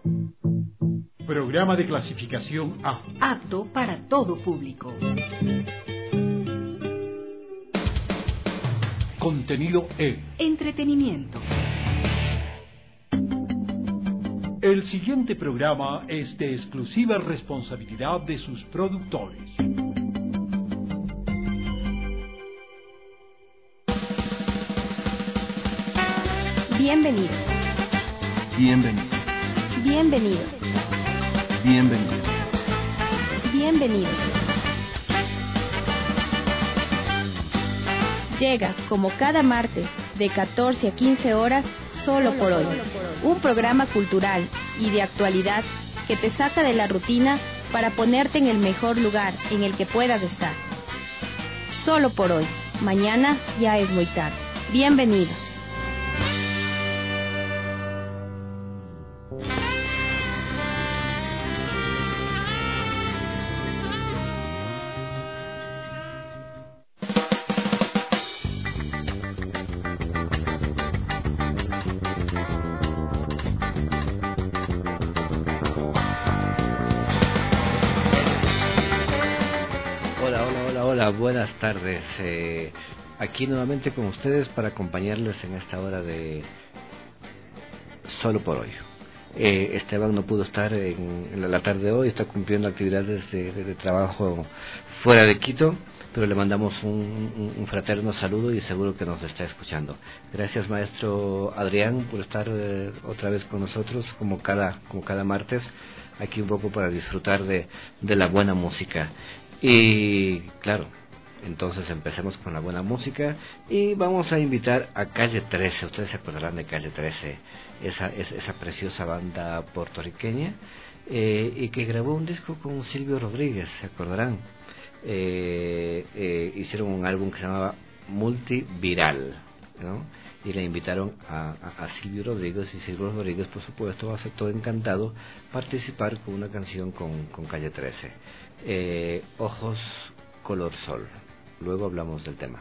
Programa de clasificación A. Apto para todo público. Contenido E. Entretenimiento. El siguiente programa es de exclusiva responsabilidad de sus productores. Bienvenidos. Bienvenidos. Bienvenidos. Bienvenidos. Bienvenidos. Llega, como cada martes, de 14 a 15 horas, Solo por Hoy. Un programa cultural y de actualidad que te saca de la rutina para ponerte en el mejor lugar en el que puedas estar. Solo por hoy. Mañana ya es muy tarde. Bienvenidos. Buenas tardes, aquí nuevamente con ustedes para acompañarles en esta hora de Solo por Hoy. Esteban no pudo estar en la tarde de hoy, está cumpliendo actividades de trabajo fuera de Quito, pero le mandamos un fraterno saludo y seguro que nos está escuchando. Gracias, maestro Adrián, por estar otra vez con nosotros como cada martes, aquí un poco para disfrutar de la buena música. Y claro, entonces empecemos con la buena música y vamos a invitar a Calle 13. Ustedes se acordarán de Calle 13, esa preciosa banda puertorriqueña y que grabó un disco con Silvio Rodríguez, se acordarán. Hicieron un álbum que se llamaba Multiviral, ¿no? Y le invitaron a Silvio Rodríguez, y Silvio Rodríguez, por supuesto, aceptó encantado participar con una canción con Calle 13, Ojos Color Sol. Luego hablamos del tema.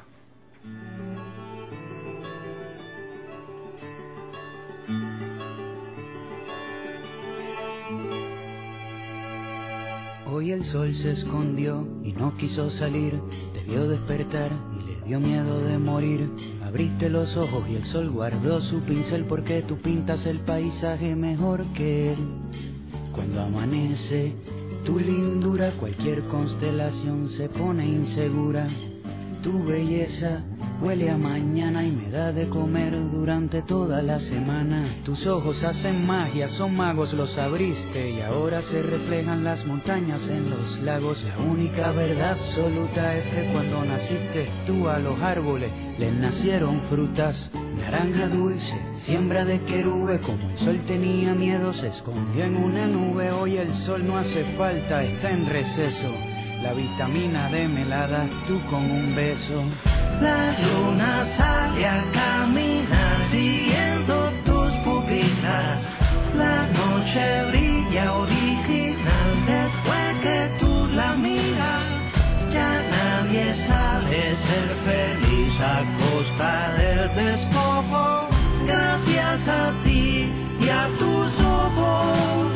Hoy el sol se escondió y no quiso salir, debió despertar y le dio miedo de morir. Abriste los ojos y el sol guardó su pincel, porque tú pintas el paisaje mejor que él. Cuando amanece tu lindura, cualquier constelación se pone insegura. Tu belleza huele a mañana y me da de comer durante toda la semana. Tus ojos hacen magia, son magos, los abriste y ahora se reflejan las montañas en los lagos. La única verdad absoluta es que cuando naciste tú a los árboles les nacieron frutas. Naranja dulce, siembra de querube, como el sol tenía miedo se escondió en una nube. Hoy el sol no hace falta, está en receso. La vitamina D me la das tú con un beso. La luna sale a caminar siguiendo tus pupilas. La noche brilla original después que tú la miras. Ya nadie sabe ser feliz a costa del despojo. Gracias a ti y a tus ojos.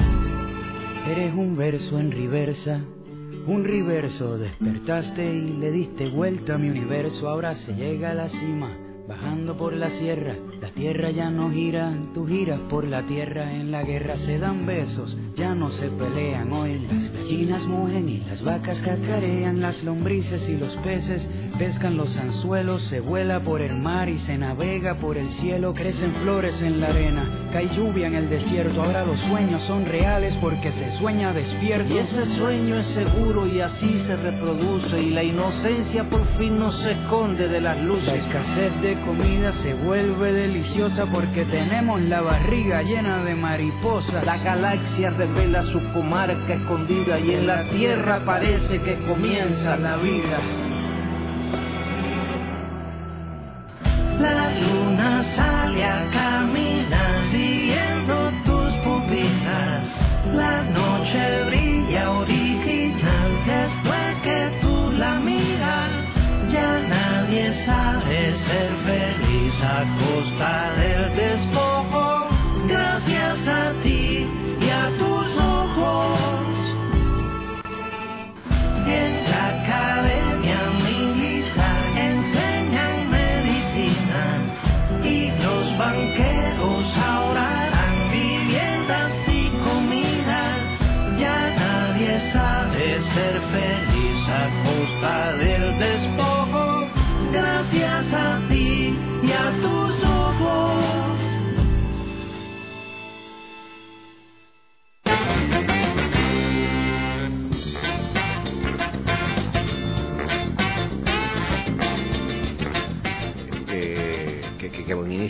Eres un verso en reversa. Un reverso, despertaste y le diste vuelta a mi universo. Ahora se llega a la cima, bajando por la sierra. La tierra ya no gira, tú giras por la tierra. En la guerra se dan besos, ya no se pelean. Hoy las gallinas mugen y las vacas cacarean. Las lombrices y los peces pescan los anzuelos. Se vuela por el mar y se navega por el cielo. Crecen flores en la arena, cae lluvia en el desierto. Ahora los sueños son reales porque se sueña despierto. Y ese sueño es seguro y así se reproduce. Y la inocencia por fin no se esconde de las luces. La escasez de comida se vuelve deliciosa porque tenemos la barriga llena de mariposas. La galaxia revela su comarca escondida y en la tierra parece que comienza la vida. La luna sale a caminar siguiendo tus pupilas. La noche brilla original después que tú la miras. Ya nadie sabe ser feliz a costa del despojo. Gracias a ti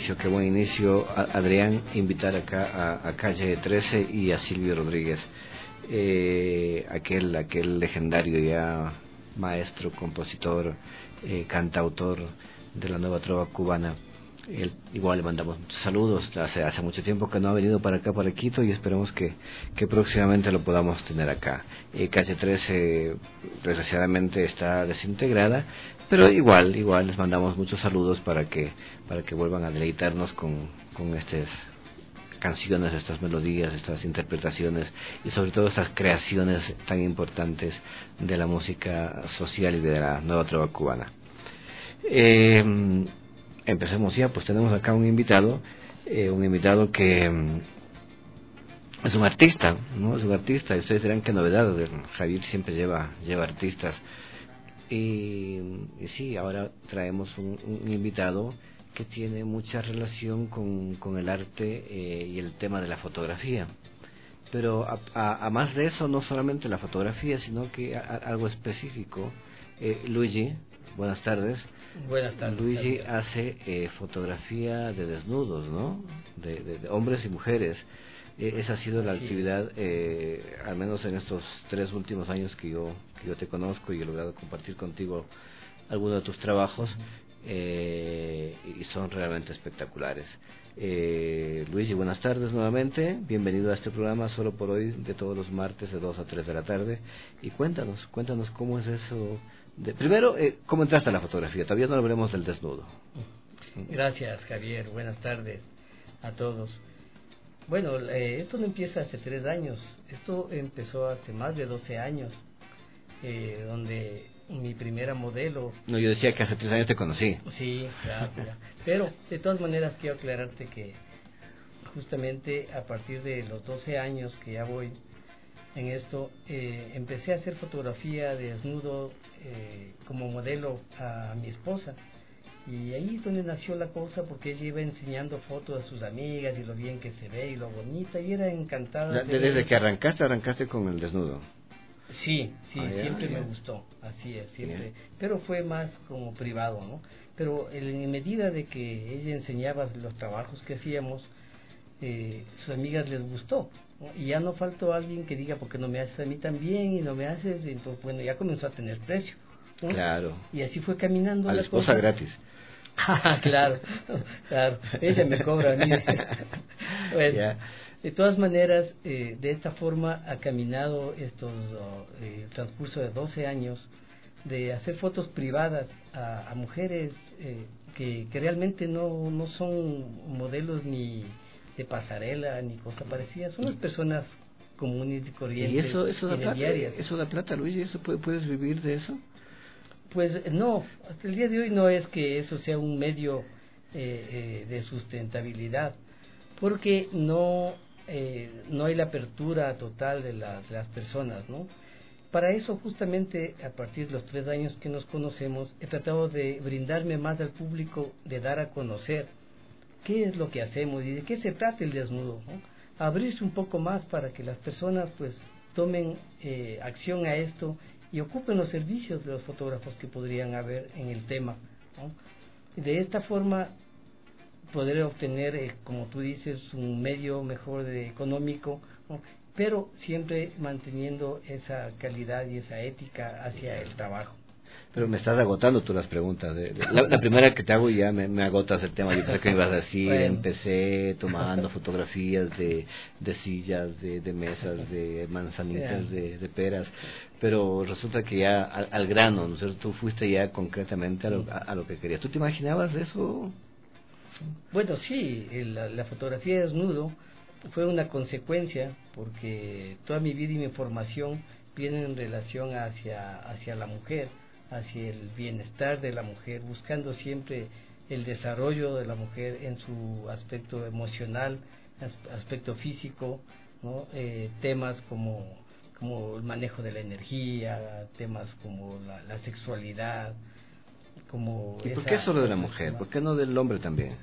buen inicio, Adrián, invitar acá a Calle 13 y a Silvio Rodríguez, aquel legendario ya maestro, compositor, cantautor de la nueva trova cubana. Igual le mandamos saludos, hace mucho tiempo que no ha venido para acá, para Quito, y esperamos que próximamente lo podamos tener acá. Calle 13 desgraciadamente está desintegrada, pero igual les mandamos muchos saludos para que vuelvan a deleitarnos con estas canciones, estas melodías, estas interpretaciones y sobre todo estas creaciones tan importantes de la música social y de la nueva trova cubana. Empecemos ya, pues tenemos acá un invitado que es un artista, ¿no? Es un artista, y ustedes dirán qué novedad, Javier siempre lleva artistas, y sí, ahora traemos un invitado que tiene mucha relación con el arte y el tema de la fotografía, pero a más de eso, no solamente la fotografía, sino que algo específico. Luigi, buenas tardes. Buenas tardes. Luigi hace fotografía de desnudos, ¿no? De hombres y mujeres. Esa ha sido la actividad, al menos en estos 3 últimos años que yo te conozco y he logrado compartir contigo algunos de tus trabajos, y son realmente espectaculares. Luigi, buenas tardes nuevamente, bienvenido a este programa Solo por Hoy, de todos los martes de 2 a 3 de la tarde, y cuéntanos cómo es eso. Primero, ¿cómo entraste a la fotografía? Todavía no hablemos del desnudo. Gracias, Javier. Buenas tardes a todos. Bueno, esto no empieza hace 3 años. Esto empezó hace más de 12 años, donde mi primera modelo... No, yo decía que hace 3 años te conocí. Sí, claro. Pero, de todas maneras, quiero aclararte que justamente a partir de los 12 años que ya voy en esto, empecé a hacer fotografía de desnudo como modelo a mi esposa, y ahí es donde nació la cosa, porque ella iba enseñando fotos a sus amigas y lo bien que se ve y lo bonita, y era encantada. Desde que arrancaste con el desnudo. Sí, siempre me gustó, así es, siempre, pero fue más como privado, ¿no? Pero en medida de que ella enseñaba los trabajos que hacíamos, sus amigas les gustó, ¿no? Y ya no faltó alguien que diga, ¿por qué no me haces a mí también? Y no me haces, y entonces, bueno, ya comenzó a tener precio, ¿no? Claro. Y así fue caminando a la esposa cosa. Gratis. Claro, ella me cobra a mí. Bueno, yeah. De todas maneras, de esta forma ha caminado estos transcurso de 12 años de hacer fotos privadas a mujeres que realmente no son modelos ni de pasarela ni cosa parecida, son las personas comunes y corrientes. ¿Y eso da plata? Diarias. ¿Eso da plata, Luis? ¿Eso puedes vivir de eso? Pues no, hasta el día de hoy no es que eso sea un medio de sustentabilidad, porque no hay la apertura total de las personas, ¿no? Para eso, justamente, a partir de los 3 años que nos conocemos, he tratado de brindarme más al público, de dar a conocer qué es lo que hacemos y de qué se trata el desnudo, ¿no? Abrirse un poco más para que las personas pues tomen acción a esto y ocupen los servicios de los fotógrafos que podrían haber en el tema, ¿no? De esta forma poder obtener, como tú dices, un medio mejor económico, ¿no? Pero siempre manteniendo esa calidad y esa ética hacia el trabajo. Pero me estás agotando tú las preguntas. La primera que te hago ya me agotas el tema. Yo pensé que me ibas a decir, bueno. Empecé tomando fotografías de sillas, de mesas, de manzanitas, de peras. Pero resulta que ya al grano, ¿no es cierto? Tú fuiste ya concretamente a lo que querías. ¿Tú te imaginabas eso? Bueno, sí, la fotografía de desnudo fue una consecuencia, porque toda mi vida y mi formación vienen en relación hacia la mujer, hacia el bienestar de la mujer, buscando siempre el desarrollo de la mujer en su aspecto emocional, aspecto físico, ¿no? Temas como el manejo de la energía, temas como la sexualidad, como... ¿Y por qué solo de la mujer? ¿Por qué no del hombre también?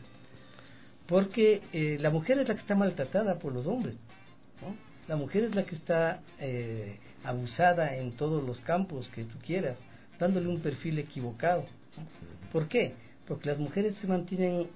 Porque la mujer es la que está maltratada por los hombres, ¿no? La mujer es la que está abusada en todos los campos que tú quieras, dándole un perfil equivocado, ¿no? ¿Por qué? Porque las mujeres se mantienen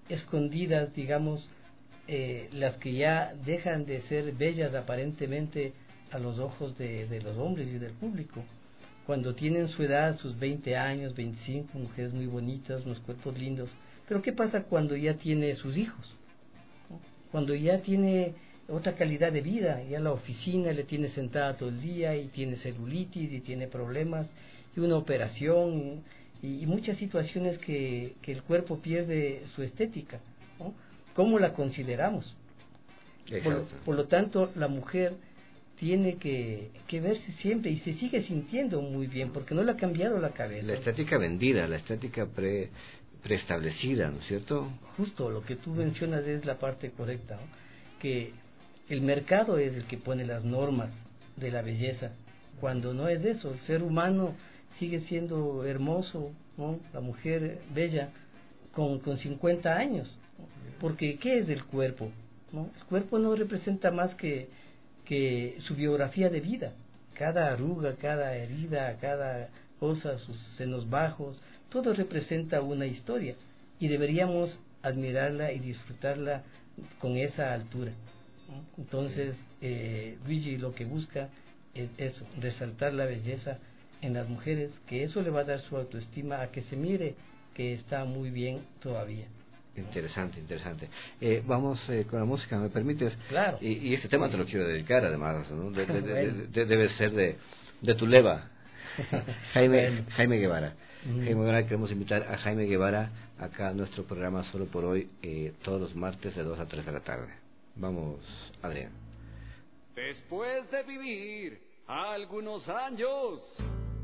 escondidas, digamos, las que ya dejan de ser bellas aparentemente a los ojos de los hombres y del público. Cuando tienen su edad, sus 20 años, 25, mujeres muy bonitas, unos cuerpos lindos. Pero ¿qué pasa cuando ya tiene sus hijos? Cuando ya tiene otra calidad de vida, ya la oficina le tiene sentada todo el día y tiene celulitis y tiene problemas y una operación y muchas situaciones que el cuerpo pierde su estética, ¿no? ¿Cómo la consideramos? Por lo tanto, la mujer tiene que verse siempre y se sigue sintiendo muy bien porque no le ha cambiado la cabeza. La estética vendida, la estética preestablecida, ¿no es cierto? Justo, lo que tú mencionas es la parte correcta, ¿no? Que el mercado es el que pone las normas de la belleza, cuando no es eso. El ser humano sigue siendo hermoso, ¿no? La mujer bella con 50 años, ¿no? Porque ¿qué es el cuerpo? ¿No? El cuerpo no representa más que su biografía de vida. Cada arruga, cada herida, cada cosa, sus senos bajos, todo representa una historia y deberíamos admirarla y disfrutarla con esa altura, ¿no? Entonces, Luigi lo que busca es eso, resaltar la belleza en las mujeres, que eso le va a dar su autoestima a que se mire que está muy bien todavía. Interesante, interesante. Vamos con la música, ¿me permites? Claro. Y este tema te lo quiero dedicar, además, ¿no? Debe ser de tu leva, Jaime Guevara. Jaime Guevara, queremos invitar a Jaime Guevara acá a nuestro programa Solo por Hoy, todos los martes de 2 a 3 de la tarde. Vamos, Adrián. Después de vivir algunos años,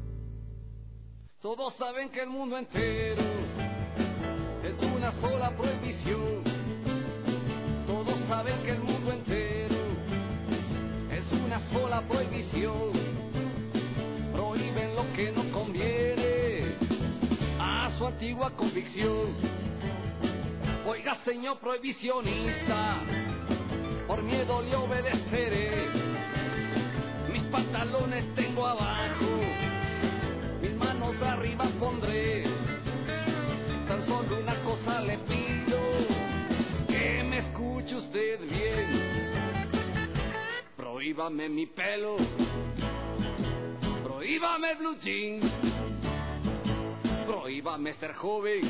todos saben que el mundo entero es una sola prohibición. Todos saben que el mundo entero es una sola prohibición. Prohíben lo que no conviene a su antigua convicción. Oiga, señor prohibicionista, por miedo le obedeceré. Mis pantalones tengo abajo, mis manos arriba pondré. Tan solo una cosa le pido, que me escuche usted bien. Prohíbame mi pelo, prohíbame blue jean, prohíbame ser joven,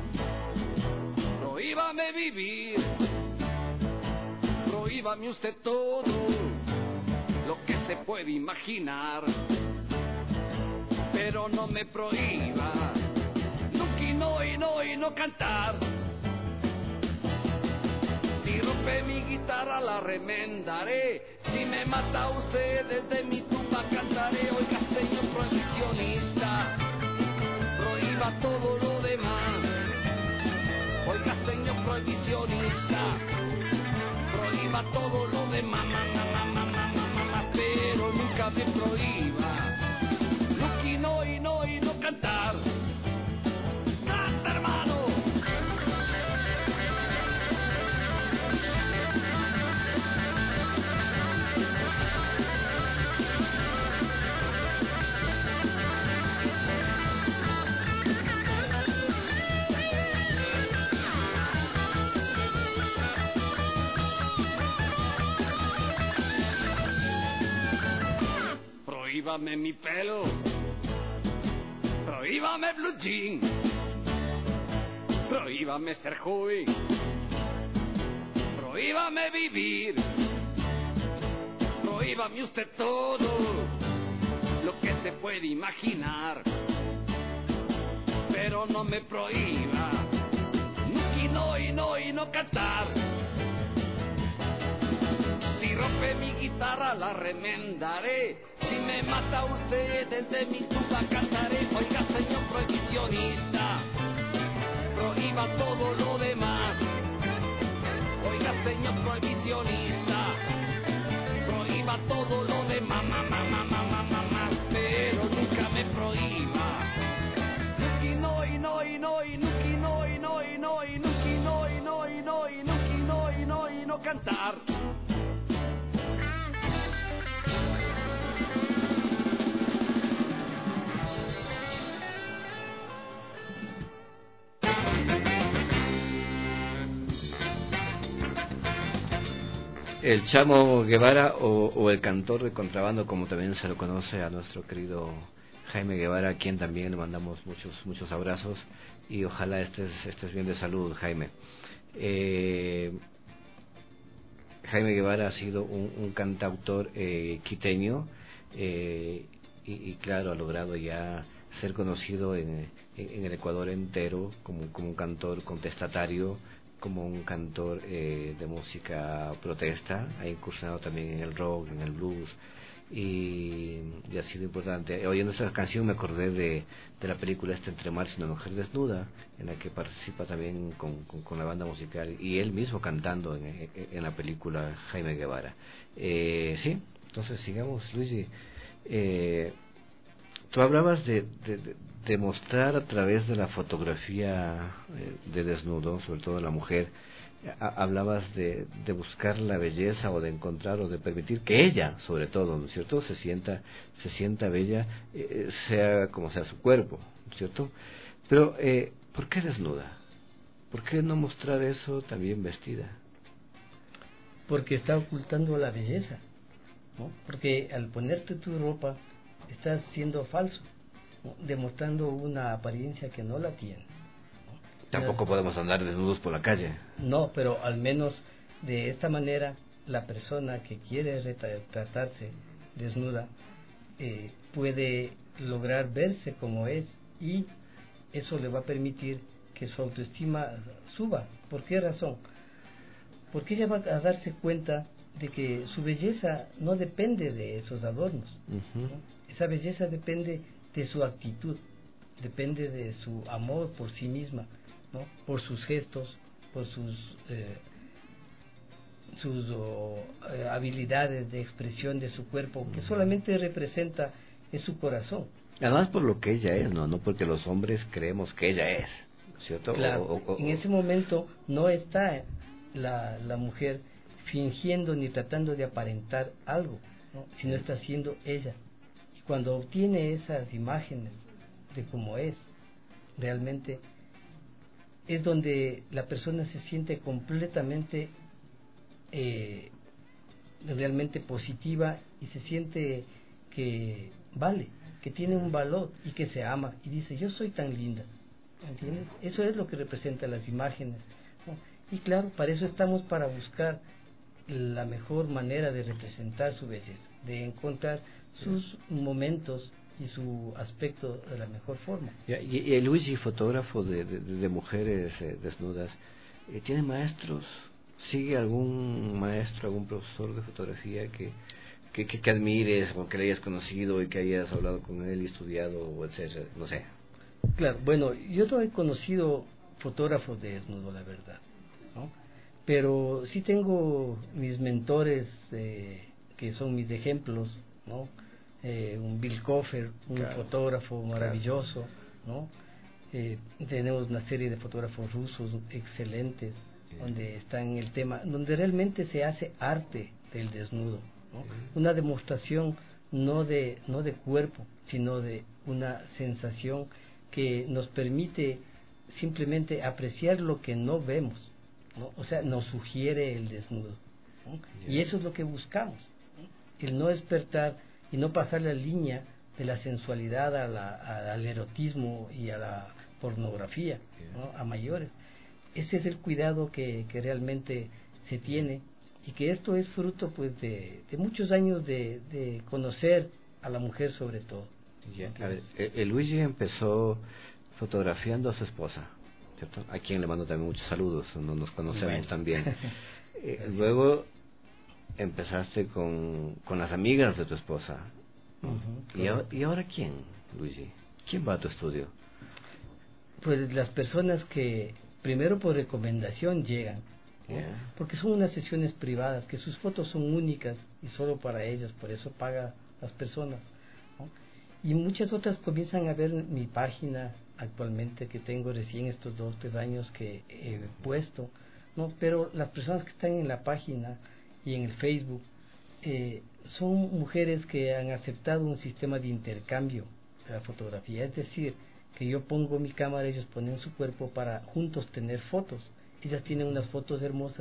prohíbame vivir, prohíbame usted todo lo que se puede imaginar, pero no me prohíba y no cantar. Si rompe mi guitarra la remendaré, si me mata usted desde mi tumba cantaré. Oiga, señor prohibicionista, prohíba todo lo demás. Oiga, señor prohibicionista, prohíba todo lo demás, pero nunca me prohíba y no cantar. Prohíbame mi pelo, prohíbame blue jean, prohíbame ser joven, prohíbame vivir, prohíbame usted todo lo que se puede imaginar, pero no me prohíba y no cantar. Si rompe mi guitarra la remendaré, si me mata usted desde mi tumba cantaré. Oiga, señor prohibicionista, prohíba todo lo demás. Oiga, señor prohibicionista, prohíba todo lo demás, pero nunca me prohíba. Y no cantar. El Chamo Guevara o el cantor de contrabando, como también se lo conoce a nuestro querido Jaime Guevara, a quien también le mandamos muchos abrazos, y ojalá estés bien de salud, Jaime. Jaime Guevara ha sido un cantautor quiteño, y claro, ha logrado ya ser conocido en el Ecuador entero como un cantor contestatario, como un cantor de música protesta. Ha incursionado también en el rock, en el blues, y ha sido importante. Oyendo esta canción me acordé de la película Entre Mares y una mujer desnuda, en la que participa también con la banda musical, y él mismo cantando en la película, Jaime Guevara. Sí, entonces sigamos, Luigi. Tú hablabas de mostrar a través de la fotografía de desnudo, sobre todo la mujer. Hablabas de buscar la belleza, o de encontrar, o de permitir que ella, sobre todo, ¿no es cierto?, se sienta bella, sea como sea su cuerpo, ¿no es cierto? Pero, ¿por qué desnuda? ¿Por qué no mostrar eso también vestida? Porque está ocultando la belleza, ¿no? Porque al ponerte tu ropa estás siendo falso, ¿no? Demostrando una apariencia que no la tienes. Tampoco podemos andar desnudos por la calle. No, pero al menos de esta manera la persona que quiere retratarse desnuda puede lograr verse como es, y eso le va a permitir que su autoestima suba. ¿Por qué razón? Porque ella va a darse cuenta de que su belleza no depende de esos adornos, ¿no? Esa belleza depende de su actitud, depende de su amor por sí misma, ¿no? Por sus gestos, por sus habilidades de expresión de su cuerpo, que solamente representa es su corazón. Además por lo que ella es, no porque los hombres creemos que ella es, ¿cierto? Claro, en ese momento no está la mujer fingiendo ni tratando de aparentar algo, ¿no? Sino está siendo ella. Y cuando obtiene esas imágenes de cómo es realmente, es donde la persona se siente completamente realmente positiva, y se siente que vale, que tiene un valor, y que se ama, y dice: yo soy tan linda, ¿entiendes? Eso es lo que representan las imágenes, ¿no? Y claro, para eso estamos, para buscar la mejor manera de representar su belleza, de encontrar sus momentos y su aspecto de la mejor forma. Y el Luigi, fotógrafo de mujeres desnudas, ¿tiene maestros? ¿Sigue algún maestro, algún profesor de fotografía que admires, o que le hayas conocido y que hayas hablado con él y estudiado, o etcétera? No sé. Claro, bueno, yo no he conocido fotógrafos de desnudo, la verdad, ¿no? Pero sí tengo mis mentores que son mis ejemplos, ¿no? Un Bill Coffer, un fotógrafo maravilloso, ¿no? Tenemos una serie de fotógrafos rusos excelentes, donde está en el tema, donde realmente se hace arte del desnudo, ¿no? Una demostración no de cuerpo, sino de una sensación que nos permite simplemente apreciar lo que no vemos, ¿no? O sea, nos sugiere el desnudo, ¿no? Y eso es lo que buscamos, ¿no? El no despertar y no pasar la línea de la sensualidad al erotismo y a la pornografía, ¿no? A mayores. Ese es el cuidado que realmente se tiene, y que esto es fruto pues de muchos años de conocer a la mujer sobre todo. A ver, el Luigi empezó fotografiando a su esposa, ¿cierto? A quien le mando también muchos saludos, no nos conocemos también. Luego empezaste con las amigas de tu esposa. ¿Y ahora quién, Luigi? ¿Quién va a tu estudio? Pues las personas que primero por recomendación llegan, ¿no? Porque son unas sesiones privadas, que sus fotos son únicas y solo para ellos, por eso paga las personas, ¿no? Y muchas otras comienzan a ver mi página actualmente, que tengo recién estos 2-3 años que he puesto, ¿no? Pero las personas que están en la página y en el Facebook son mujeres que han aceptado un sistema de intercambio de la fotografía, es decir, que yo pongo mi cámara, ellos ponen su cuerpo para juntos tener fotos. Ellas tienen unas fotos hermosas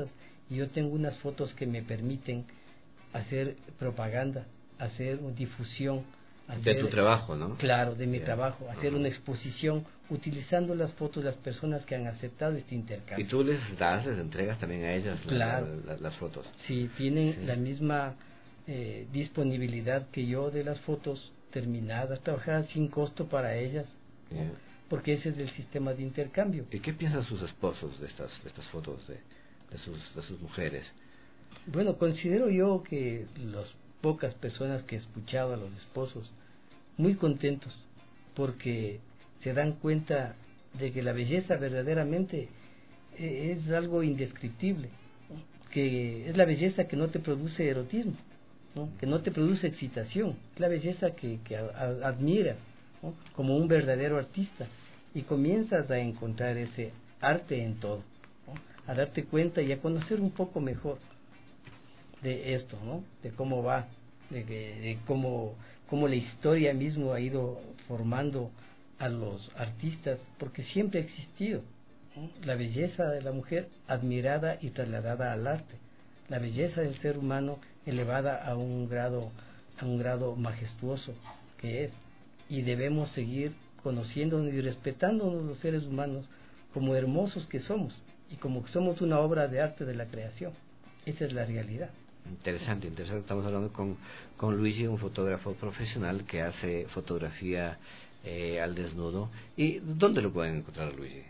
y yo tengo unas fotos que me permiten hacer propaganda, hacer difusión. De tu trabajo, ¿no? Claro, de mi trabajo, hacer una exposición utilizando las fotos de las personas que han aceptado este intercambio. ¿Y tú les entregas también a ellas las fotos? Sí, tienen la misma disponibilidad que yo de las fotos terminadas, trabajadas sin costo para ellas, ¿no? Porque ese es el sistema de intercambio. ¿Y qué piensan sus esposos de estas fotos de sus mujeres? Bueno, considero yo que las pocas personas que he escuchado a los esposos muy contentos porque se dan cuenta de que la belleza verdaderamente es algo indescriptible, ¿no? Que es la belleza que no te produce erotismo, ¿no? Que no te produce excitación, es la belleza que admiras, ¿no? Como un verdadero artista, y comienzas a encontrar ese arte en todo, ¿no? A darte cuenta y a conocer un poco mejor de esto, ¿no? De cómo va, de cómo la historia mismo ha ido formando a los artistas, porque siempre ha existido, ¿no? La belleza de la mujer admirada y trasladada al arte, la belleza del ser humano elevada a un grado majestuoso que es, y debemos seguir conociéndonos y respetándonos los seres humanos como hermosos que somos y como que somos una obra de arte de la creación. Esa es la realidad. Interesante. Estamos hablando con Luigi, un fotógrafo profesional que hace fotografía al desnudo. ¿Y dónde lo pueden encontrar, Luigi?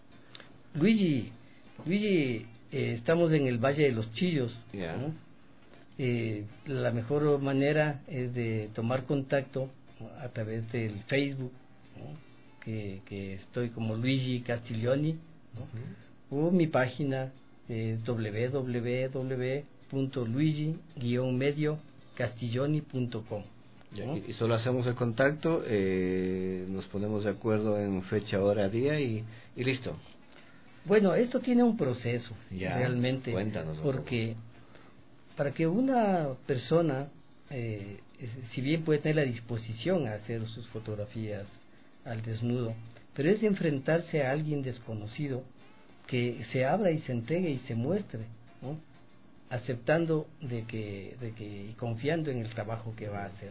Luigi, estamos en el Valle de los Chillos, ¿no? La mejor manera es de tomar contacto, ¿no? A través del Facebook, ¿no? que estoy como Luigi Castiglioni, ¿no? O mi página www.luigi-castiglioni.com, ¿no? Y solo hacemos el contacto, nos ponemos de acuerdo en fecha, hora, día y listo. Bueno, esto tiene un proceso, realmente. Cuéntanos. Porque para que una persona, si bien puede tener la disposición a hacer sus fotografías al desnudo, pero es enfrentarse a alguien desconocido que se abra y se entregue y se muestre, ¿no? Aceptando y confiando en el trabajo que va a hacer.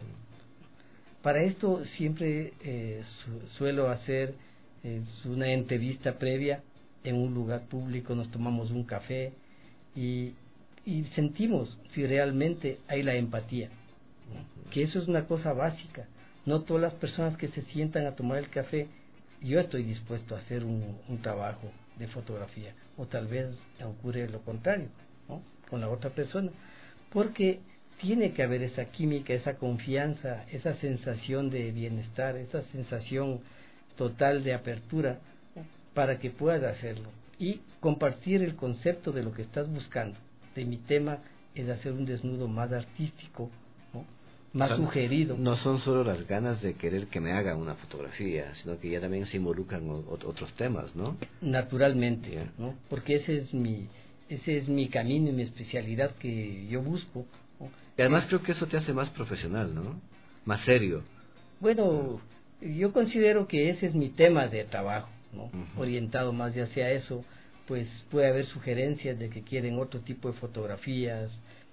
Para esto siempre suelo hacer una entrevista previa en un lugar público, nos tomamos un café y sentimos si realmente hay la empatía, ¿no? Que eso es una cosa básica. No todas las personas que se sientan a tomar el café, yo estoy dispuesto a hacer un trabajo de fotografía, o tal vez ocurre lo contrario, ¿no? Con la otra persona, porque tiene que haber esa química, esa confianza, esa sensación de bienestar, esa sensación total de apertura, ¿no? Para que pueda hacerlo y compartir el concepto de lo que estás buscando. De mi tema es hacer un desnudo más artístico, ¿no? Más sugerido. No son solo las ganas de querer que me haga una fotografía, sino que ya también se involucran otros temas, ¿no? Naturalmente, ¿no? Porque ese es mi camino y mi especialidad que yo busco, ¿no? Y además creo que eso te hace más profesional, ¿no? Más serio. Bueno, yo considero que ese es mi tema de trabajo, ¿no? Orientado más ya sea eso, pues puede haber sugerencias de que quieren otro tipo de fotografías,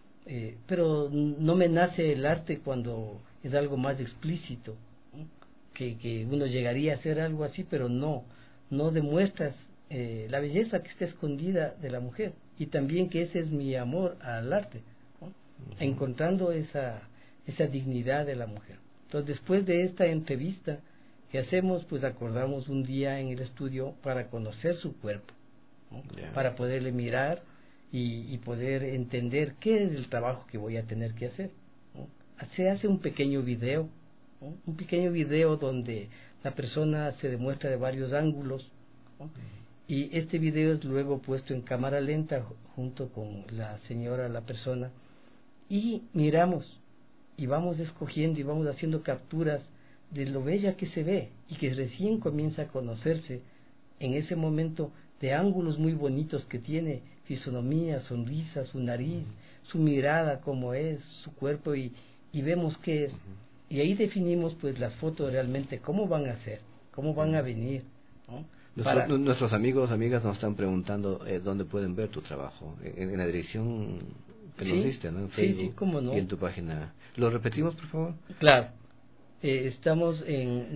pero no me nace el arte cuando es algo más explícito, ¿no? Que uno llegaría a hacer algo así, pero no demuestras la belleza que está escondida de la mujer, y también que ese es mi amor al arte, ¿no? Encontrando esa dignidad de la mujer. Entonces, después de esta entrevista que hacemos, pues acordamos un día en el estudio para conocer su cuerpo, ¿no? Para poderle mirar y poder entender qué es el trabajo que voy a tener que hacer, ¿no? Se hace un pequeño video, ¿no? Un pequeño video donde la persona se demuestra de varios ángulos, ¿no? Y este video es luego puesto en cámara lenta junto con la persona, y miramos y vamos escogiendo y vamos haciendo capturas de lo bella que se ve y que recién comienza a conocerse en ese momento, de ángulos muy bonitos que tiene, fisonomía, sonrisa, su nariz, su mirada, cómo es, su cuerpo, y vemos qué es. Y ahí definimos pues las fotos realmente, cómo van a ser, cómo van a venir, ¿no? Nuestros amigos, amigas nos están preguntando dónde pueden ver tu trabajo. En la dirección que nos diste, ¿no? En Facebook, sí, cómo no. Y en tu página. ¿Lo repetimos, por favor? Claro. Estamos en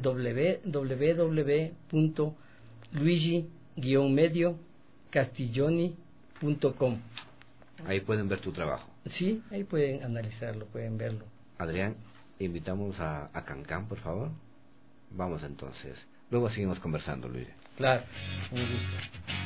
www.luigi-medio-castiglioni.com. Ahí pueden ver tu trabajo. Sí, ahí pueden analizarlo, pueden verlo. Adrián, invitamos a Cancán, por favor. Vamos entonces. Luego seguimos conversando, Luis. Claro, un gusto.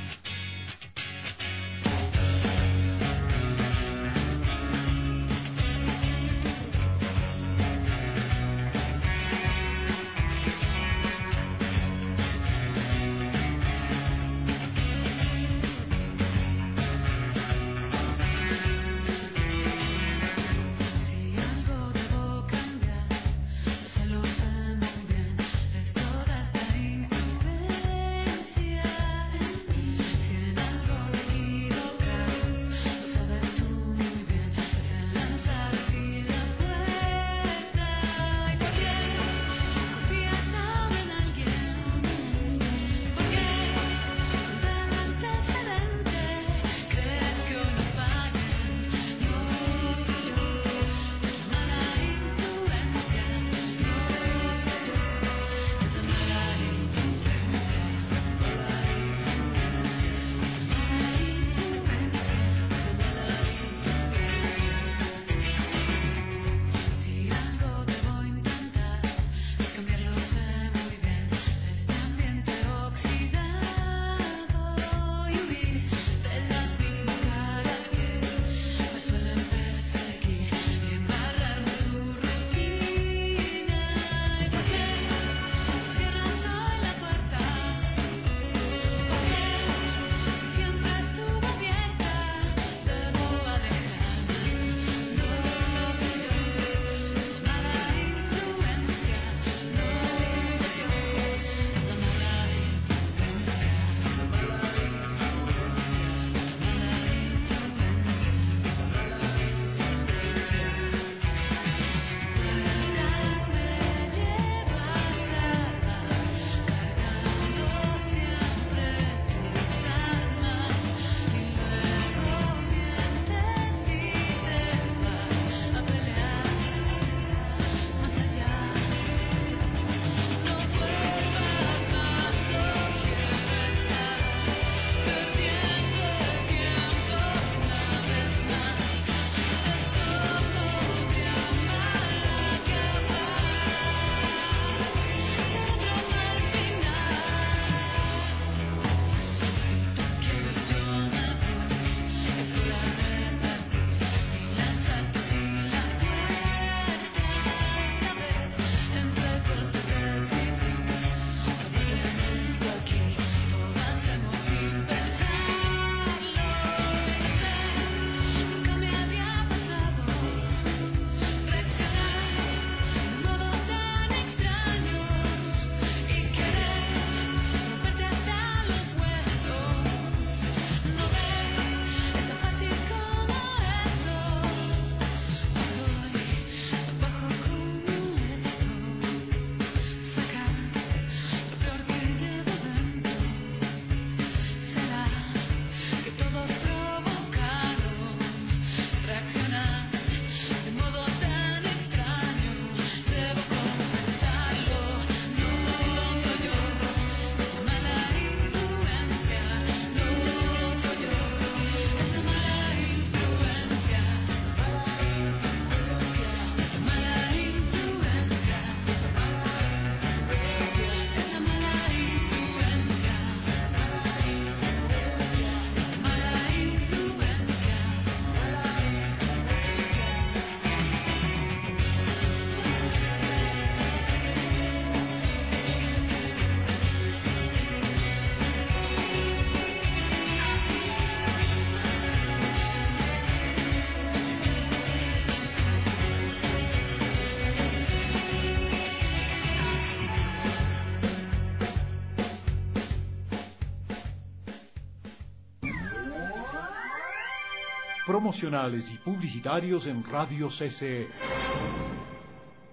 promocionales y publicitarios en Radio CCE.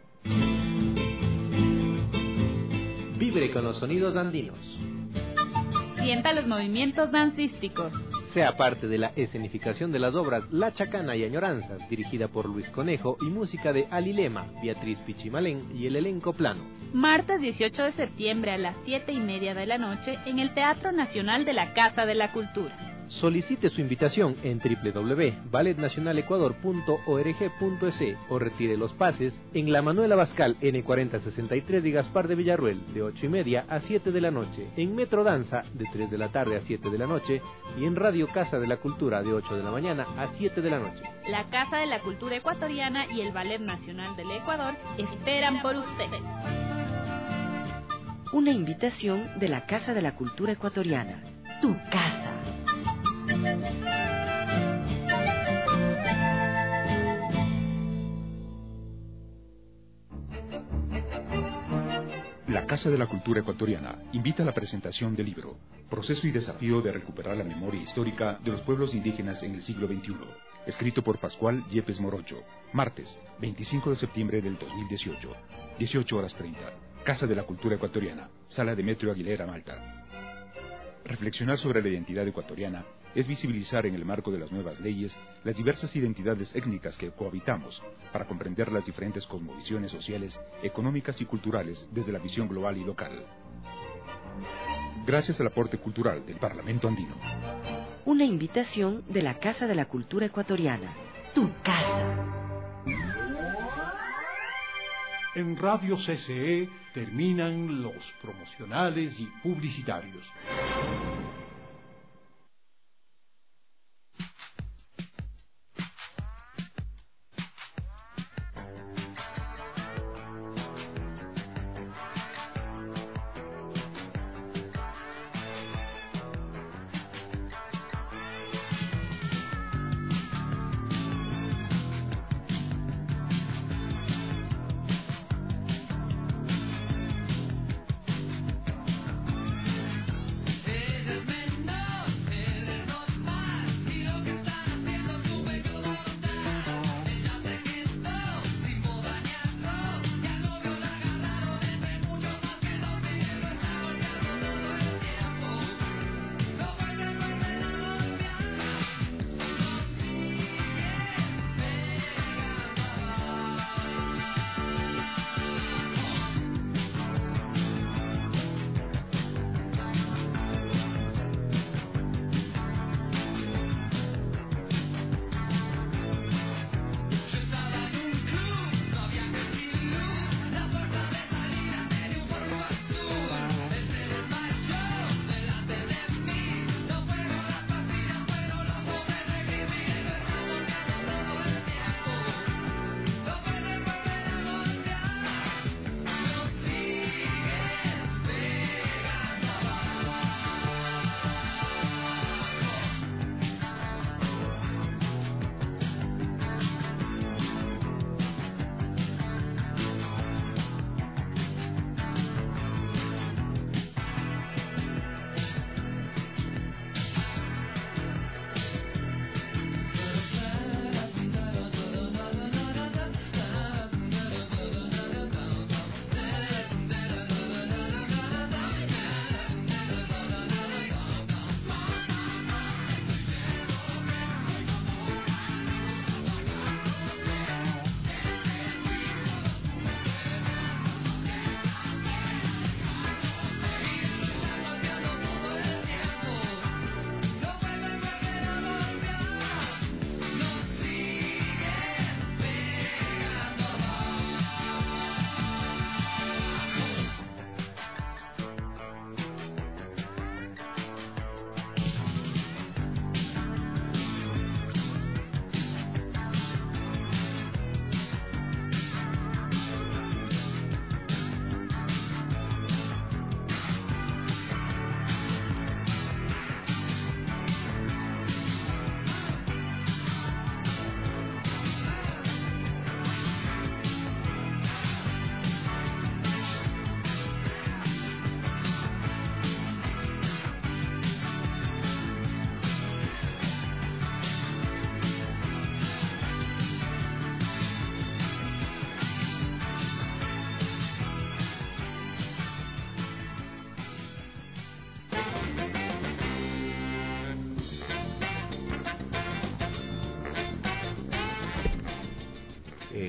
Vibre con los sonidos andinos. Sienta los movimientos dancísticos. Sea parte de la escenificación de las obras La Chacana y Añoranzas, dirigida por Luis Conejo, y música de Alilema, Beatriz Pichimalén y el elenco Plano. Martes 18 de septiembre a las 7:30 de la noche en el Teatro Nacional de la Casa de la Cultura. Solicite su invitación en www.balletnacionalecuador.org.es o retire los pases en la Manuel Abascal N4063 de Gaspar de Villarruel de 8:30 a 7 de la noche, en Metro Danza de 3 de la tarde a 7 de la noche y en Radio Casa de la Cultura de 8 de la mañana a 7 de la noche. La Casa de la Cultura Ecuatoriana y el Ballet Nacional del Ecuador esperan por usted. Una invitación de la Casa de la Cultura Ecuatoriana. Tu casa. La Casa de la Cultura Ecuatoriana invita a la presentación del libro Proceso y desafío de recuperar la memoria histórica de los pueblos indígenas en el siglo XXI, escrito por Pascual Yepes Morocho, martes 25 de septiembre del 2018, 18:30, Casa de la Cultura Ecuatoriana, Sala Demetrio Aguilera, Malta. Reflexionar sobre la identidad ecuatoriana es visibilizar en el marco de las nuevas leyes las diversas identidades étnicas que cohabitamos para comprender las diferentes cosmovisiones sociales, económicas y culturales desde la visión global y local. Gracias al aporte cultural del Parlamento Andino. Una invitación de la Casa de la Cultura Ecuatoriana. Tu casa. En Radio CCE terminan los promocionales y publicitarios. Hey.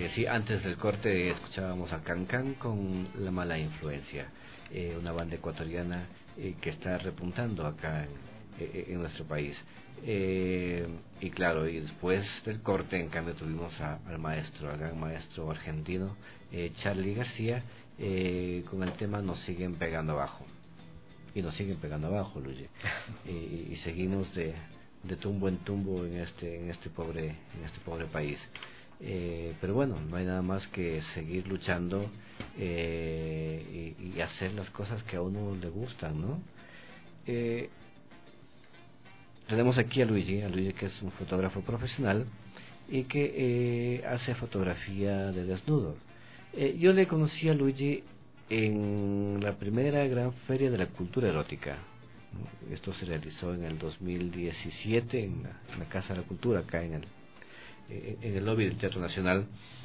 Sí, antes del corte escuchábamos a Can con La Mala Influencia, una banda ecuatoriana que está repuntando acá en nuestro país. Y claro, y después del corte, en cambio, tuvimos al gran maestro argentino, Charly García, con el tema Nos siguen pegando abajo. Y nos siguen pegando abajo, Luigi. Y seguimos de tumbo en tumbo en este pobre país. Pero bueno, no hay nada más que seguir luchando y hacer las cosas que a uno le gustan, ¿no? Tenemos aquí a Luigi que es un fotógrafo profesional y que hace fotografía de desnudo. Yo le conocí a Luigi en la primera gran feria de la cultura erótica. Esto se realizó en el 2017 en la Casa de la Cultura, acá en el lobby del Teatro Nacional.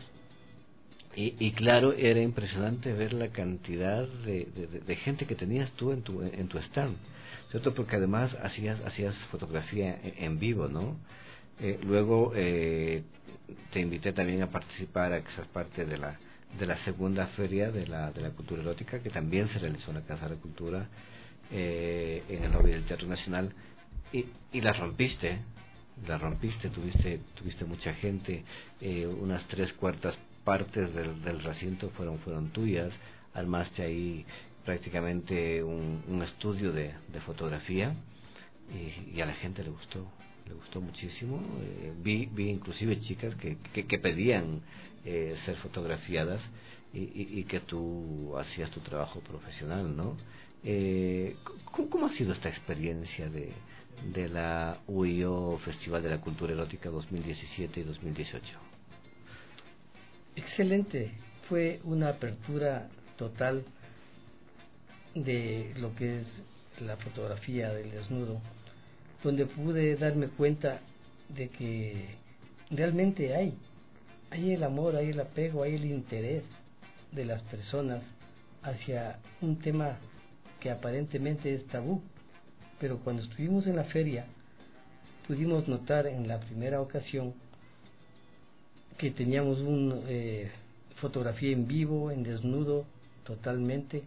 Y claro, era impresionante ver la cantidad de gente que tenías tú en tu stand, ¿cierto? Porque además hacías fotografía en vivo, ¿no? Luego te invité también a participar, a que seas parte de la segunda feria de la cultura erótica, que también se realizó en la Casa de la Cultura, en el lobby del Teatro Nacional, y la rompiste, tuviste mucha gente, unas 3/4 partes del recinto fueron tuyas, armaste ahí prácticamente un estudio de fotografía, y a la gente le gustó muchísimo. Vi inclusive chicas que pedían ser fotografiadas, y que tú hacías tu trabajo profesional, ¿no? ¿Cómo ha sido esta experiencia de la UIO Festival de la Cultura Erótica 2017 y 2018? Excelente, fue una apertura total de lo que es la fotografía del desnudo, donde pude darme cuenta de que realmente hay el amor, hay el apego, hay el interés de las personas hacia un tema que aparentemente es tabú, pero cuando estuvimos en la feria pudimos notar en la primera ocasión que teníamos una fotografía en vivo, en desnudo totalmente,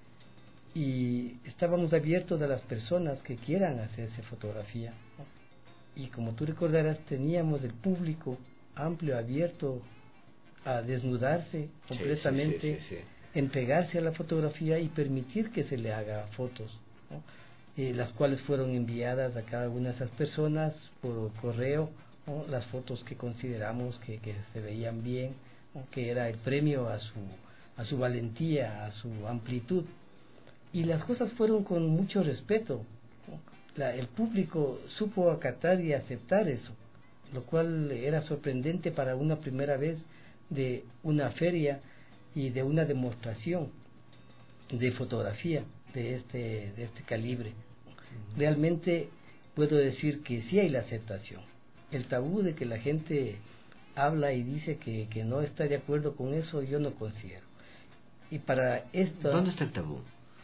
y estábamos abiertos a las personas que quieran hacerse fotografía, ¿no? Y como tú recordarás, teníamos el público amplio, abierto a desnudarse completamente, sí. Entregarse a la fotografía y permitir que se le haga fotos, ¿no? Las cuales fueron enviadas a cada una de esas personas por correo, ¿no? Las fotos que consideramos que se veían bien, ¿no? Que era el premio a su valentía, a su amplitud, y las cosas fueron con mucho respeto, ¿no? El público supo acatar y aceptar eso, lo cual era sorprendente para una primera vez de una feria y de una demostración de fotografía de este calibre. Realmente puedo decir que sí hay la aceptación. El tabú de que la gente habla y dice que no está de acuerdo con eso, yo no considero. Y para esto, ¿dónde está el tabú?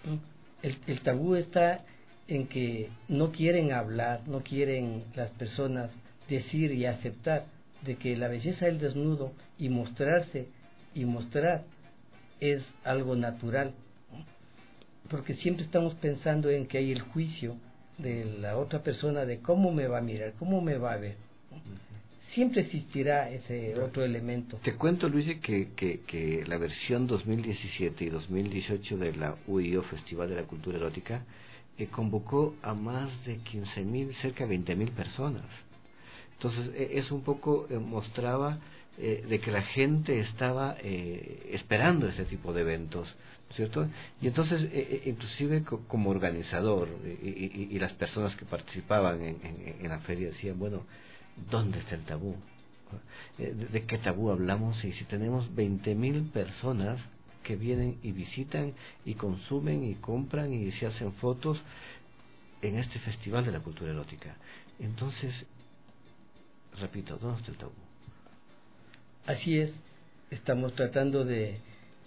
El tabú está en que no quieren hablar, no quieren las personas decir y aceptar de que la belleza del desnudo y mostrarse y mostrar es algo natural, ¿no? Porque siempre estamos pensando en que hay el juicio de la otra persona de cómo me va a mirar, cómo me va a ver, ¿no? Siempre existirá ese otro elemento. Te cuento, Luis, que la versión 2017 y 2018 de la UIO Festival de la Cultura Erótica convocó a más de 15.000, cerca de 20.000 personas. Entonces, eso un poco mostraba de que la gente estaba esperando ese tipo de eventos, ¿cierto? Y entonces, inclusive como organizador y las personas que participaban en la feria decían, bueno, ¿dónde está el tabú? ¿De qué tabú hablamos? Y si tenemos 20.000 personas que vienen y visitan y consumen y compran y se hacen fotos en este Festival de la Cultura Erótica. Entonces, repito, ¿dónde está el tabú? Así es, estamos tratando de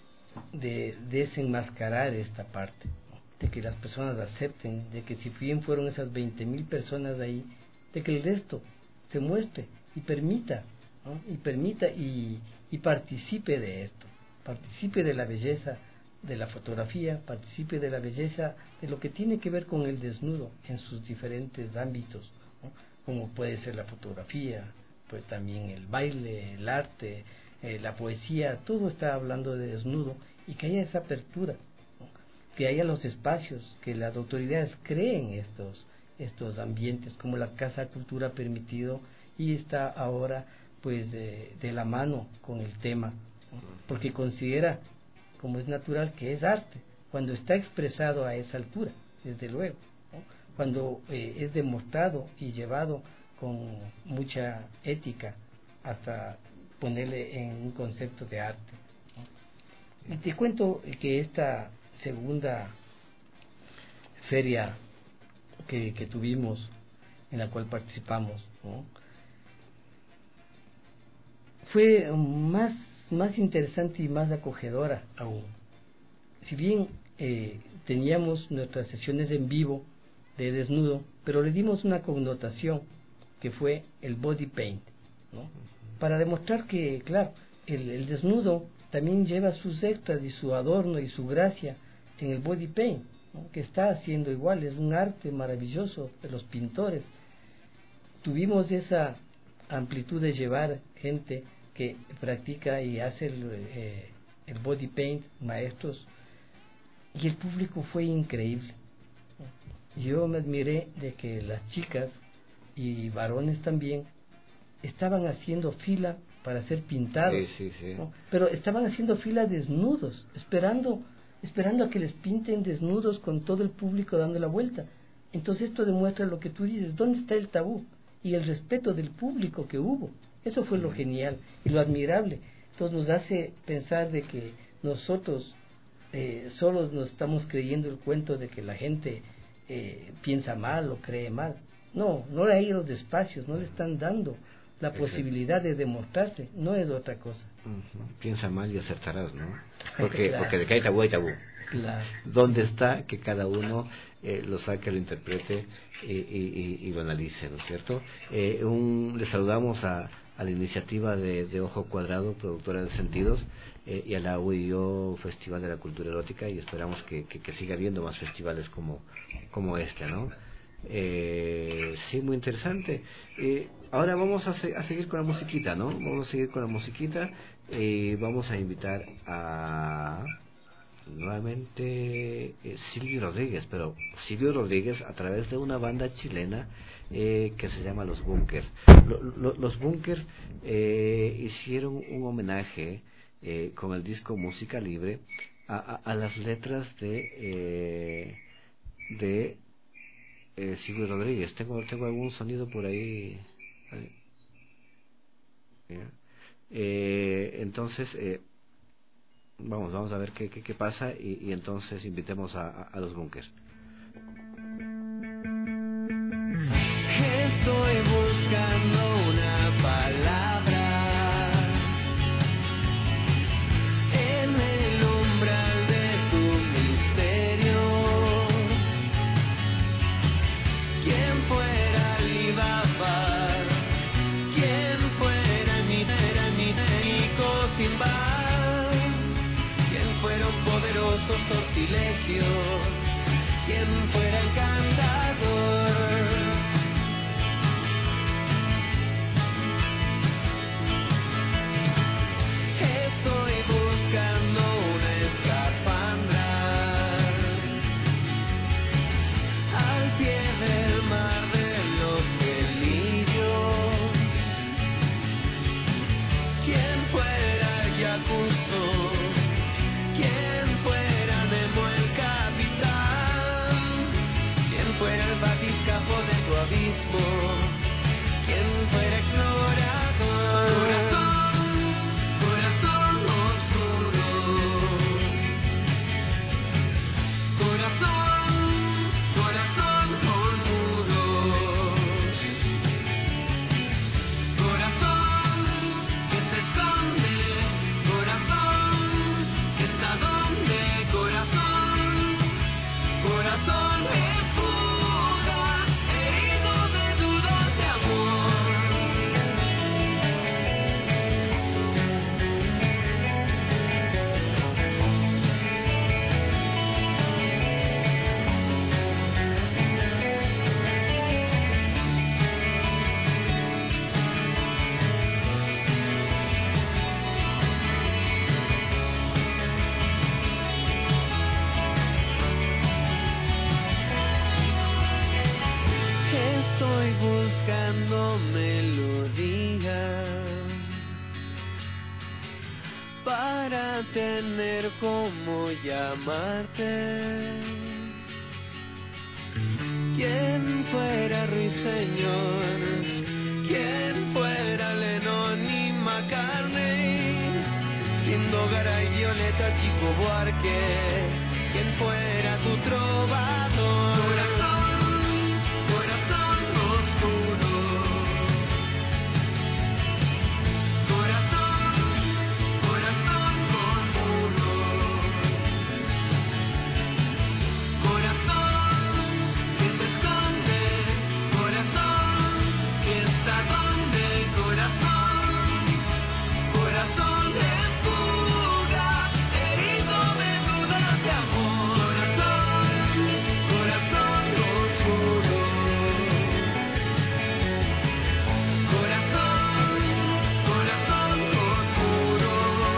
desenmascarar esta parte, ¿no? De que las personas acepten, de que si bien fueron esas 20.000 personas ahí, de que el resto se muestre y permita ¿no? Y permita y participe de esto, participe de la belleza de la fotografía, participe de la belleza de lo que tiene que ver con el desnudo en sus diferentes ámbitos, ¿no? Como puede ser la fotografía, pues también el baile, el arte, la poesía, todo está hablando de desnudo, y que haya esa apertura, ¿no? Que haya los espacios, que las autoridades creen estos ambientes, como la Casa Cultura ha permitido, y está ahora pues de la mano con el tema, ¿no? Porque considera, como es natural, que es arte cuando está expresado a esa altura, desde luego, ¿no? Cuando es demostrado y llevado con mucha ética hasta ponerle en un concepto de arte, ¿no? Y te cuento que esta segunda feria que tuvimos, en la cual participamos, ¿no? Fue más interesante y más acogedora aún. Si bien teníamos nuestras sesiones en vivo de desnudo, pero le dimos una connotación que fue el body paint, ¿no? Para demostrar que, claro, el desnudo también lleva sus extras y su adorno y su gracia en el body paint, ¿no? Que está haciendo igual, es un arte maravilloso de los pintores. Tuvimos esa amplitud de llevar gente que practica y hace el body paint, maestros, y el público fue increíble. Yo me admiré de que las chicas y varones también estaban haciendo fila para ser pintados, sí. ¿No? Pero estaban haciendo fila desnudos, esperando a que les pinten desnudos con todo el público dando la vuelta. Entonces esto demuestra lo que tú dices, ¿dónde está el tabú? Y el respeto del público que hubo. Eso fue lo genial y lo admirable. Entonces nos hace pensar de que nosotros solos nos estamos creyendo el cuento de que la gente piensa mal o cree mal. No hay los espacios, no le están dando la posibilidad de demostrarse, no es otra cosa. Piensa mal y acertarás, ¿no? Porque, claro. Porque de que hay tabú hay tabú. Claro. ¿Dónde está que cada uno lo saque, lo interprete y lo analice, ¿no es cierto? Le saludamos a la iniciativa de Ojo Cuadrado, productora de Sentidos, y a la UIO Festival de la Cultura Erótica, y esperamos que siga habiendo más festivales como este, ¿no? Sí, muy interesante. Ahora vamos a seguir con la musiquita, ¿no? Vamos a seguir con la musiquita y vamos a invitar a nuevamente Silvio Rodríguez, pero Silvio Rodríguez a través de una banda chilena que se llama Los Bunkers. Los Bunkers hicieron un homenaje con el disco Música Libre a las letras de Silvio Rodríguez. Tengo algún sonido por ahí. Entonces vamos a ver qué pasa y entonces invitemos a Los Bunkers. Estoy buscando una palabra en el umbral de tu misterio. ¿Quién fuera Alibaba? ¿Quién fuera mi Nico Simba? ¿Quién fueron poderosos sortilegios para tener cómo llamarte. ¿Quién fuera Ruiseñor? ¿Quién fuera Lennon y McCartney? Siendo Garay, Violeta, Chico Buarque. ¿Quién fuera tu trovador? Corazón, corazón oscuro. Corazón, corazón confuso. Corazón que se esconde, corazón que está donde, corazón, corazón en fuga, herido de dudas de amor, corazón oscuro, corazón, corazón confuso,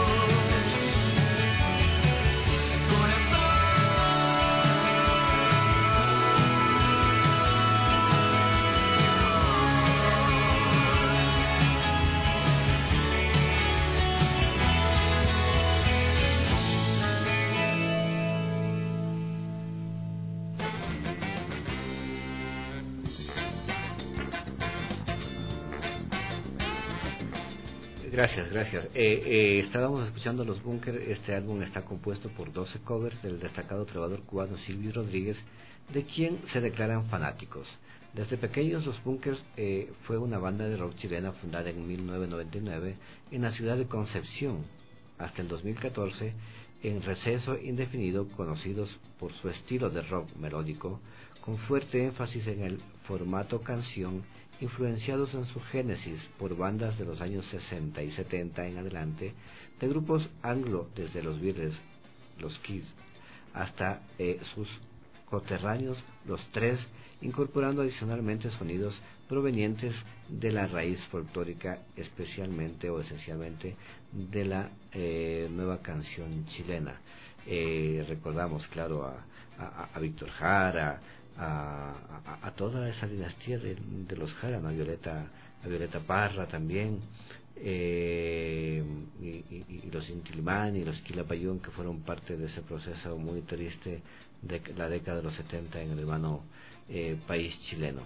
Gracias. Estábamos escuchando Los Bunkers. Este álbum está compuesto por 12 covers del destacado trovador cubano Silvio Rodríguez, de quien se declaran fanáticos. Desde pequeños, Los Bunkers fue una banda de rock chilena fundada en 1999 en la ciudad de Concepción. Hasta el 2014, en receso indefinido, conocidos por su estilo de rock melódico, con fuerte énfasis en el formato canción, influenciados en su génesis por bandas de los años 60 y 70 en adelante, de grupos anglo desde los Beatles, los Kiss, hasta sus coterráneos, los Tres, incorporando adicionalmente sonidos provenientes de la raíz folclórica, especialmente o esencialmente de la nueva canción chilena. Recordamos, claro, a Víctor Jara, a toda esa dinastía de los Jara, ¿no? a Violeta Parra también, y los Inti Illimani y los Quilapayún, que fueron parte de ese proceso muy triste de la década de los 70 en el hermano país chileno.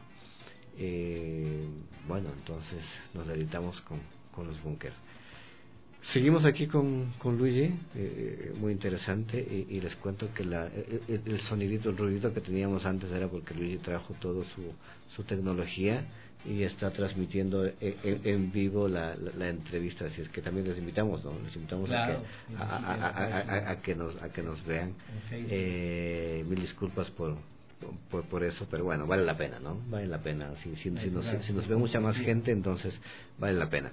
Bueno, entonces nos dedicamos con Los Bunkers. Seguimos aquí con Luigi, muy interesante, y les cuento que el sonidito, el ruidito que teníamos antes era porque Luigi trajo todo su tecnología y está transmitiendo en vivo la entrevista, así es que también les invitamos, ¿no? Les invitamos, claro, a que nos vean. Mil disculpas por eso, pero bueno, vale la pena, ¿no? Vale la pena. Si nos ve mucha más gente, entonces vale la pena.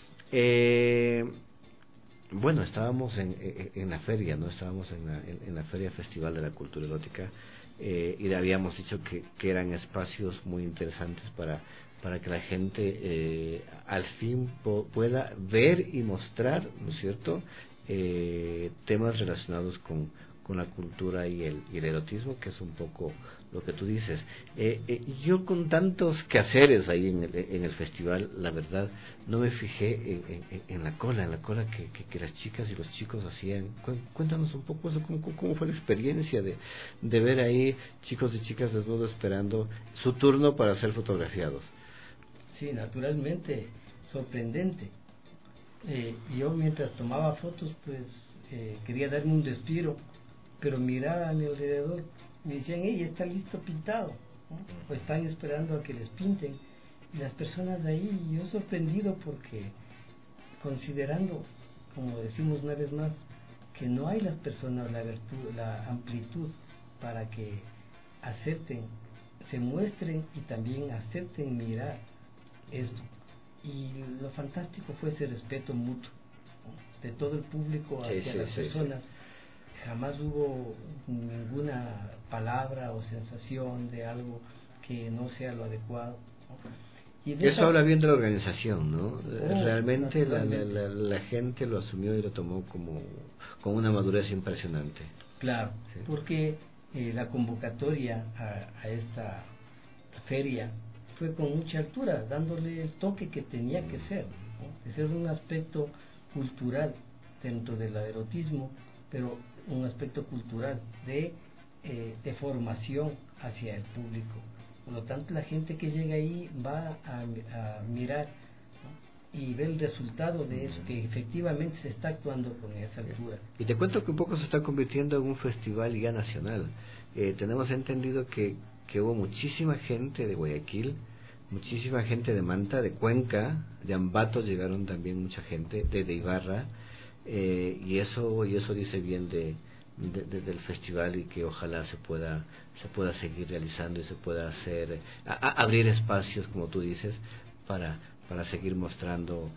Bueno, estábamos en la feria, ¿no? Estábamos en la Feria Festival de la Cultura Erótica, y le habíamos dicho que eran espacios muy interesantes para que la gente al fin pueda ver y mostrar, ¿no es cierto?, temas relacionados con la cultura y el erotismo, que es un poco lo que tú dices. Yo, con tantos quehaceres ahí en el festival, la verdad no me fijé en la cola que las chicas y los chicos hacían. Cuéntanos un poco eso, cómo fue la experiencia de ver ahí chicos y chicas desnudos esperando su turno para ser fotografiados. Sí, naturalmente, sorprendente. Yo, mientras tomaba fotos, pues quería darme un respiro, pero miraba a mi alrededor, me decían, ¡ey, está listo pintado! ¿no? O están esperando a que les pinten. Y las personas de ahí, yo sorprendido, porque considerando, como decimos una vez más, que no hay las personas la amplitud para que acepten, se muestren y también acepten mirar esto. Y lo fantástico fue ese respeto mutuo, ¿no?, de todo el público hacia las personas. Jamás hubo ninguna palabra o sensación de algo que no sea lo adecuado, ¿no? Y eso habla bien de la organización, ¿no? Realmente la gente lo asumió y lo tomó con una madurez impresionante. Claro, sí. Porque la convocatoria a esta feria fue con mucha altura, dándole el toque que tenía que ser, ¿no? De ser un aspecto cultural, dentro del erotismo, pero un aspecto cultural de formación hacia el público. Por lo tanto, la gente que llega ahí va a mirar, ¿no? Y ve el resultado de eso, que efectivamente se está actuando con esa altura. Y te cuento que un poco se está convirtiendo en un festival ya nacional. Tenemos entendido que hubo muchísima gente de Guayaquil, muchísima gente de Manta, de Cuenca, de Ambato llegaron también mucha gente, de Ibarra, y eso dice bien del festival, y que ojalá se pueda seguir realizando y se pueda hacer abrir espacios, como tú dices, para seguir mostrando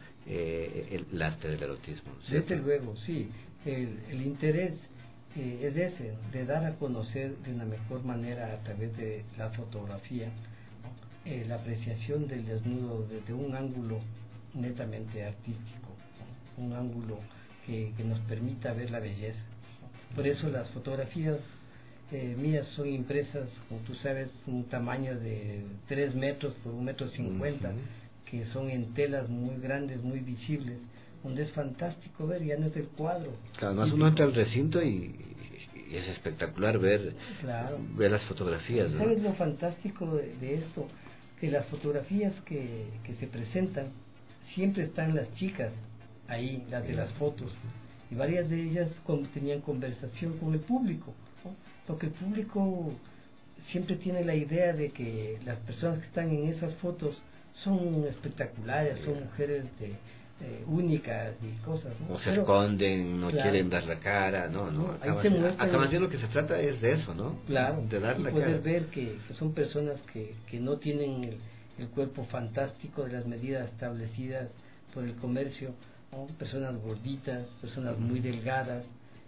el arte del erotismo, ¿cierto? Desde luego, sí. El interés es ese, de dar a conocer de una mejor manera a través de la fotografía, ¿no? La apreciación del desnudo desde un ángulo netamente artístico, ¿no? Un ángulo que nos permita ver la belleza. Por eso las fotografías mías son impresas, como tú sabes, un tamaño de 3 metros por 1,50 metros, que son en telas muy grandes, muy visibles, donde es fantástico ver, ya no es el cuadro. Claro, además uno entra al recinto y es espectacular ver las fotografías, ¿no? ¿Sabes lo fantástico de esto? Que las fotografías que se presentan, siempre están las chicas ahí, las de las fotos, y varias de ellas tenían conversación con el público, ¿no? Porque el público siempre tiene la idea de que las personas que están en esas fotos son espectaculares, son mujeres únicas y cosas, ¿no? O se esconden, no quieren dar la cara, acá más bien lo que se trata es de eso, ¿no? Claro, de dar la poder cara. ver que son personas que no tienen el cuerpo fantástico de las medidas establecidas por el comercio, ¿no? Personas gorditas, personas muy delgadas,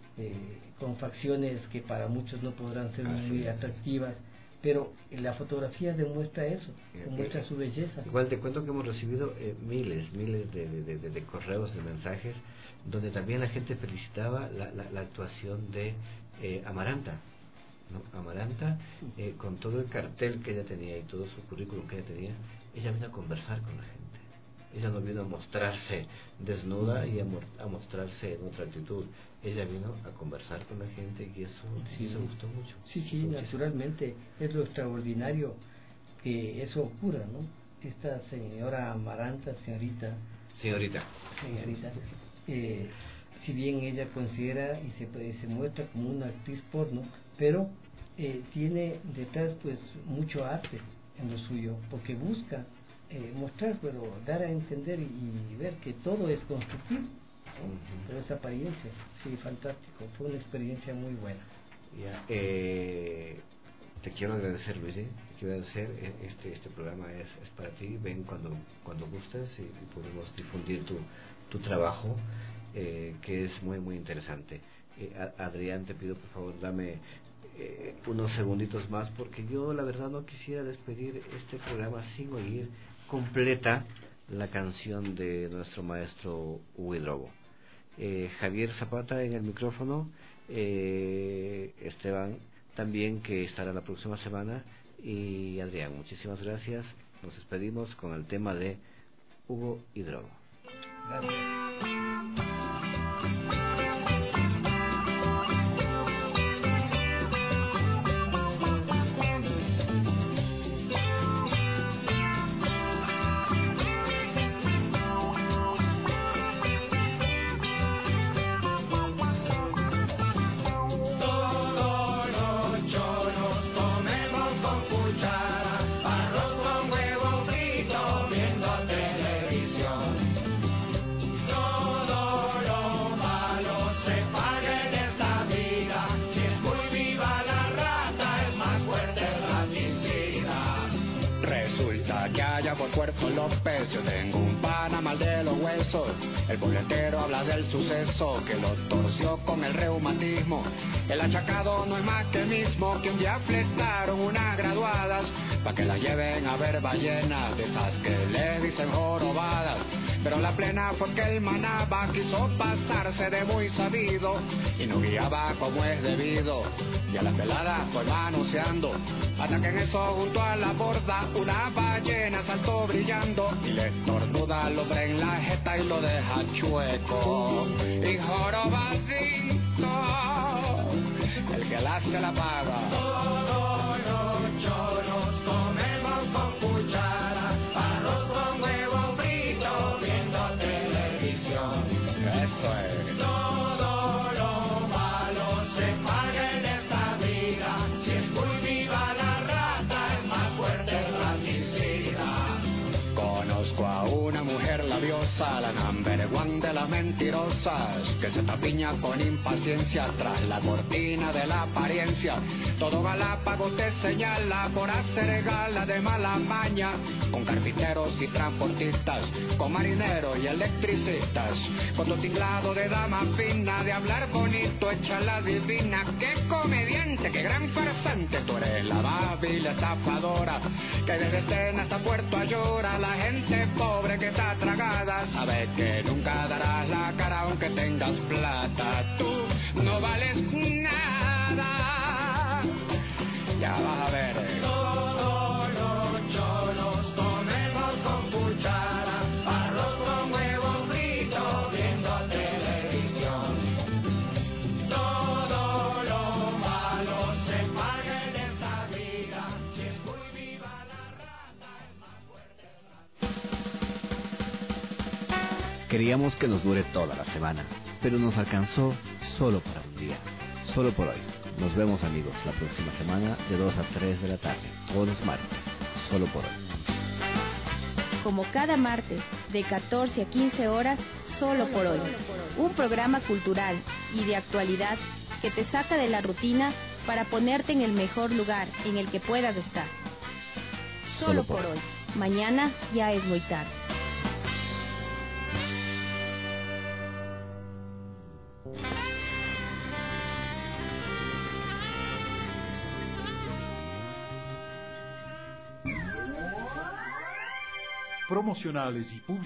con facciones que para muchos no podrán ser muy atractivas, pero la fotografía demuestra eso, demuestra su belleza. Igual te cuento que hemos recibido miles de correos, de mensajes, donde también la gente felicitaba la actuación de Amaranta, ¿no? Amaranta, con todo el cartel que ella tenía y todo su currículum que ella tenía, ella vino a conversar con la gente. Ella no vino a mostrarse desnuda y a mostrarse en otra actitud. Ella vino a conversar con la gente, y eso gustó mucho. Sí, naturalmente es lo extraordinario que eso ocurra, ¿no? Esta señora Amaranta, señorita, si bien ella considera y se muestra como una actriz porno, pero tiene detrás pues mucho arte en lo suyo, porque busca mostrar, pero dar a entender y ver que todo es constructivo, ¿no? Pero esa apariencia, sí, fantástico, fue una experiencia muy buena. Te quiero agradecer, Luis, te quiero agradecer, este programa es para ti, ven cuando gustes y podemos difundir tu trabajo, que es muy muy interesante. Adrián, te pido por favor dame unos segunditos más, porque yo la verdad no quisiera despedir este programa sin oír completa la canción de nuestro maestro Hugo Hidrobo. Javier Zapata en el micrófono, Esteban también, que estará la próxima semana, y Adrián, muchísimas gracias. Nos despedimos con el tema de Hugo Hidrobo. Gracias. Por cuerpo López, yo tengo un pana mal de los huesos. El boletero habla del suceso que lo torció con el reumatismo. El achacado no es más que el mismo que un día fletaron unas graduadas pa' que la lleven a ver ballenas, de esas que le dicen jorobadas. Pero la plena fue que el manaba quiso pasarse de muy sabido y nos guiaba como es debido. Y a la pelada fue manoseando, hasta que en eso junto a la borda una ballena saltó brillando y le estornuda al hombre en la jeta y lo deja chueco. Y jorobadito, el que la hace la paga. Todos los choros comemos con cuchara, arroz con huevo frito, viendo televisión. Eso es. Todo lo malo se paga en esta vida, si es muy viva la rata, es más fuerte el raticida. Conozco a una mujer labiosa, la number one de las mentirosas, que se tapiña con impaciencia tras la cortina de la apariencia. Todo galápago te señala por hacer gala de mala maña, con carpinteros y transportistas, con marineros y electricistas, con tu tinglado de dama fina, de hablar bonito, hecha la divina. Qué comediante, qué gran farsante, tú eres la más vil estafadora, que desde Tena hasta Puerto Ayora, la gente pobre que está tragada, sabes que nunca darás la cara aunque tengas plata. Tú no vales nada, ya vas a ver. Todos los choros comemos con cuchara, arroz con huevo frito, viendo televisión. Todo lo malo se paga en esta vida, si es muy viva la rata, es más fuerte el raticida. Queríamos que nos dure toda la semana, pero nos alcanzó solo para un día, solo por hoy. Nos vemos, amigos, la próxima semana de 2 a 3 de la tarde, todos los martes, solo por hoy. Como cada martes, de 14 a 15 horas, solo por hoy. Un programa cultural y de actualidad que te saca de la rutina para ponerte en el mejor lugar en el que puedas estar. Solo por hoy. Mañana ya es muy tarde. Promocionales y publicidad.